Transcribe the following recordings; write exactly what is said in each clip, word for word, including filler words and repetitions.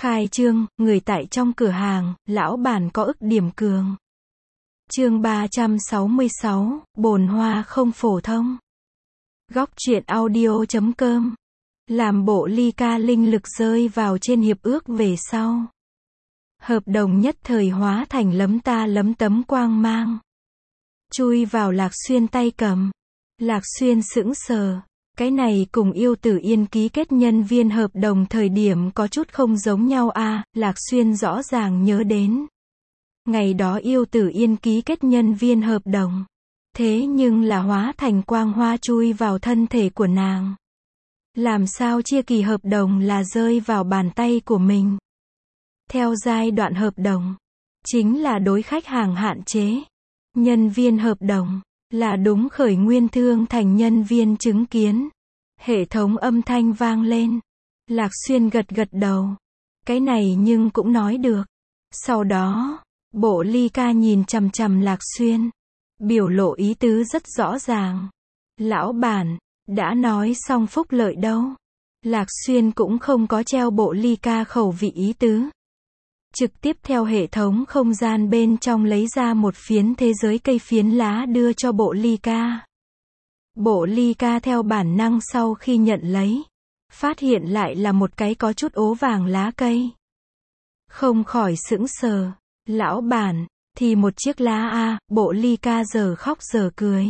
Khai trương, người tại trong cửa hàng, lão bản có ức điểm cường. Chương ba trăm sáu mươi sáu, bồn hoa không phổ thông. Góc truyện audio chấm com. Làm bộ ly ca linh lực rơi vào trên hiệp ước về sau. Hợp đồng nhất thời hóa thành lấm ta lấm tấm quang mang. Chui vào Lạc Xuyên tay cầm. Lạc Xuyên sững sờ. Cái này cùng Yêu Tử Yên ký kết nhân viên hợp đồng thời điểm có chút không giống nhau a à, Lạc Xuyên rõ ràng nhớ đến. Ngày đó Yêu Tử Yên ký kết nhân viên hợp đồng. Thế nhưng là hóa thành quang hoa chui vào thân thể của nàng. Làm sao chia kỳ hợp đồng là rơi vào bàn tay của mình. Theo giai đoạn hợp đồng, chính là đối khách hàng hạn chế. Nhân viên hợp đồng, là đúng khởi nguyên thương thành nhân viên chứng kiến. Hệ thống âm thanh vang lên. Lạc Xuyên gật gật đầu. Cái này nhưng cũng nói được. Sau đó, bộ ly ca nhìn chằm chằm Lạc Xuyên. Biểu lộ ý tứ rất rõ ràng. Lão bản, đã nói xong phúc lợi đâu. Lạc Xuyên cũng không có treo bộ ly ca khẩu vị ý tứ. Trực tiếp theo hệ thống không gian bên trong lấy ra một phiến thế giới cây phiến lá đưa cho bộ ly ca. Bộ ly ca theo bản năng sau khi nhận lấy, phát hiện lại là một cái có chút ố vàng lá cây. Không khỏi sững sờ. Lão bản, thì một chiếc lá a, bộ ly ca giờ khóc giờ cười.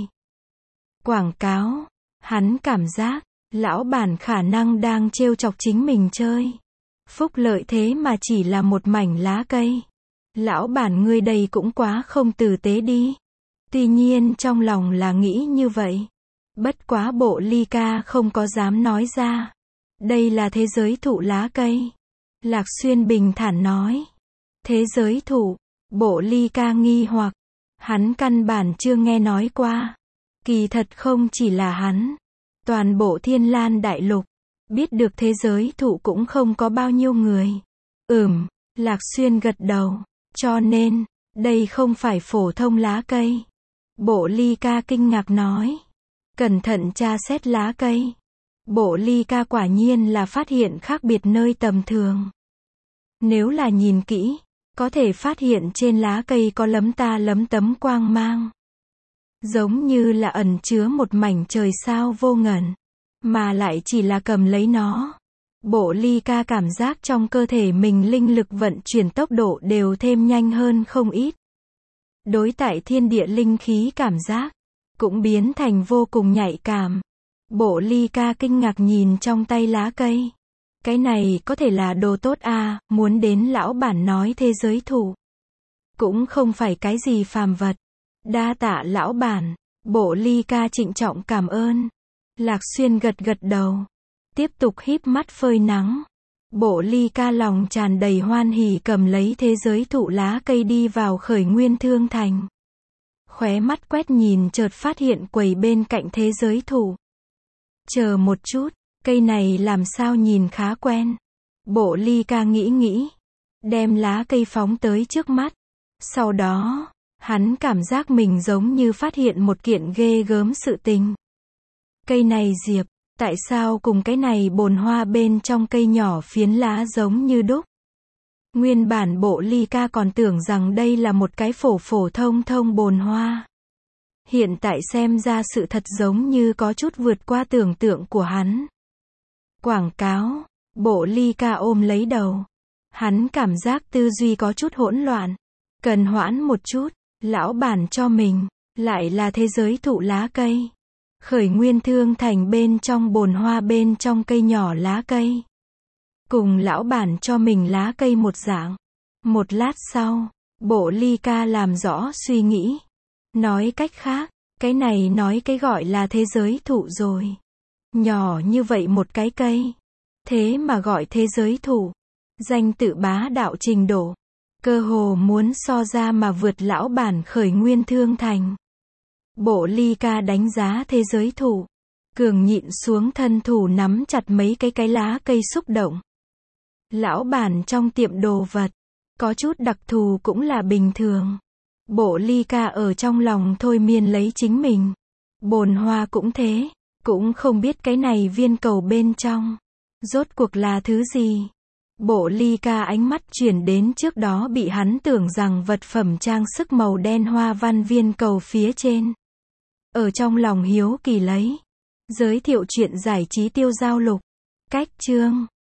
Quảng cáo, hắn cảm giác, lão bản khả năng đang trêu chọc chính mình chơi. Phúc lợi thế mà chỉ là một mảnh lá cây. Lão bản ngươi đây cũng quá không tử tế đi. Tuy nhiên trong lòng là nghĩ như vậy. Bất quá bộ ly ca không có dám nói ra. Đây là thế giới thụ lá cây. Lạc Xuyên bình thản nói. Thế giới thụ, bộ ly ca nghi hoặc. Hắn căn bản chưa nghe nói qua. Kỳ thật không chỉ là hắn. Toàn bộ Thiên Lan Đại Lục. Biết được thế giới thụ cũng không có bao nhiêu người. Ừm, Lạc Xuyên gật đầu. Cho nên, đây không phải phổ thông lá cây. Bộ ly ca kinh ngạc nói. Cẩn thận tra xét lá cây. Bộ ly ca quả nhiên là phát hiện khác biệt nơi tầm thường. Nếu là nhìn kỹ, có thể phát hiện trên lá cây có lấm ta lấm tấm quang mang. Giống như là ẩn chứa một mảnh trời sao vô ngần. Mà lại chỉ là cầm lấy nó. Bộ ly ca cảm giác trong cơ thể mình linh lực vận chuyển tốc độ đều thêm nhanh hơn không ít. Đối tại thiên địa linh khí cảm giác, cũng biến thành vô cùng nhạy cảm. Bộ ly ca kinh ngạc nhìn trong tay lá cây. Cái này có thể là đồ tốt à, muốn đến lão bản nói thế giới thụ. Cũng không phải cái gì phàm vật. Đa tạ lão bản, bộ ly ca trịnh trọng cảm ơn. Lạc Xuyên gật gật đầu. Tiếp tục híp mắt phơi nắng. Bộ ly ca lòng tràn đầy hoan hỉ cầm lấy thế giới thụ lá cây đi vào khởi nguyên thương thành. Khóe mắt quét nhìn chợt phát hiện quầy bên cạnh thế giới thụ. Chờ một chút, cây này làm sao nhìn khá quen. Bộ ly ca nghĩ nghĩ. Đem lá cây phóng tới trước mắt. Sau đó, hắn cảm giác mình giống như phát hiện một kiện ghê gớm sự tình. Cây này diệp, tại sao cùng cái này bồn hoa bên trong cây nhỏ phiến lá giống như đúc? Nguyên bản bộ ly ca còn tưởng rằng đây là một cái phổ phổ thông thông bồn hoa. Hiện tại xem ra sự thật giống như có chút vượt qua tưởng tượng của hắn. Quảng cáo, bộ ly ca ôm lấy đầu. Hắn cảm giác tư duy có chút hỗn loạn. Cần hoãn một chút, lão bản cho mình, lại là thế giới thụ lá cây. Khởi nguyên thương thành bên trong bồn hoa bên trong cây nhỏ lá cây. Cùng lão bản cho mình lá cây một dạng. Một lát sau, bộ ly ca làm rõ suy nghĩ. Nói cách khác, cái này nói cái gọi là thế giới thụ rồi. Nhỏ như vậy một cái cây. Thế mà gọi thế giới thụ. Danh tự bá đạo trình độ. Cơ hồ muốn so ra mà vượt lão bản khởi nguyên thương thành. Bộ ly ca đánh giá thế giới thụ. Cường nhịn xuống thân thủ nắm chặt mấy cái cái lá cây xúc động. Lão bản trong tiệm đồ vật. Có chút đặc thù cũng là bình thường. Bộ ly ca ở trong lòng thôi miên lấy chính mình. Bồn hoa cũng thế. Cũng không biết cái này viên cầu bên trong. Rốt cuộc là thứ gì. Bộ ly ca ánh mắt chuyển đến trước đó bị hắn tưởng rằng vật phẩm trang sức màu đen hoa văn viên cầu phía trên. Ở trong lòng hiếu kỳ lấy. Giới thiệu chuyện giải trí tiêu giao lục. Cách chương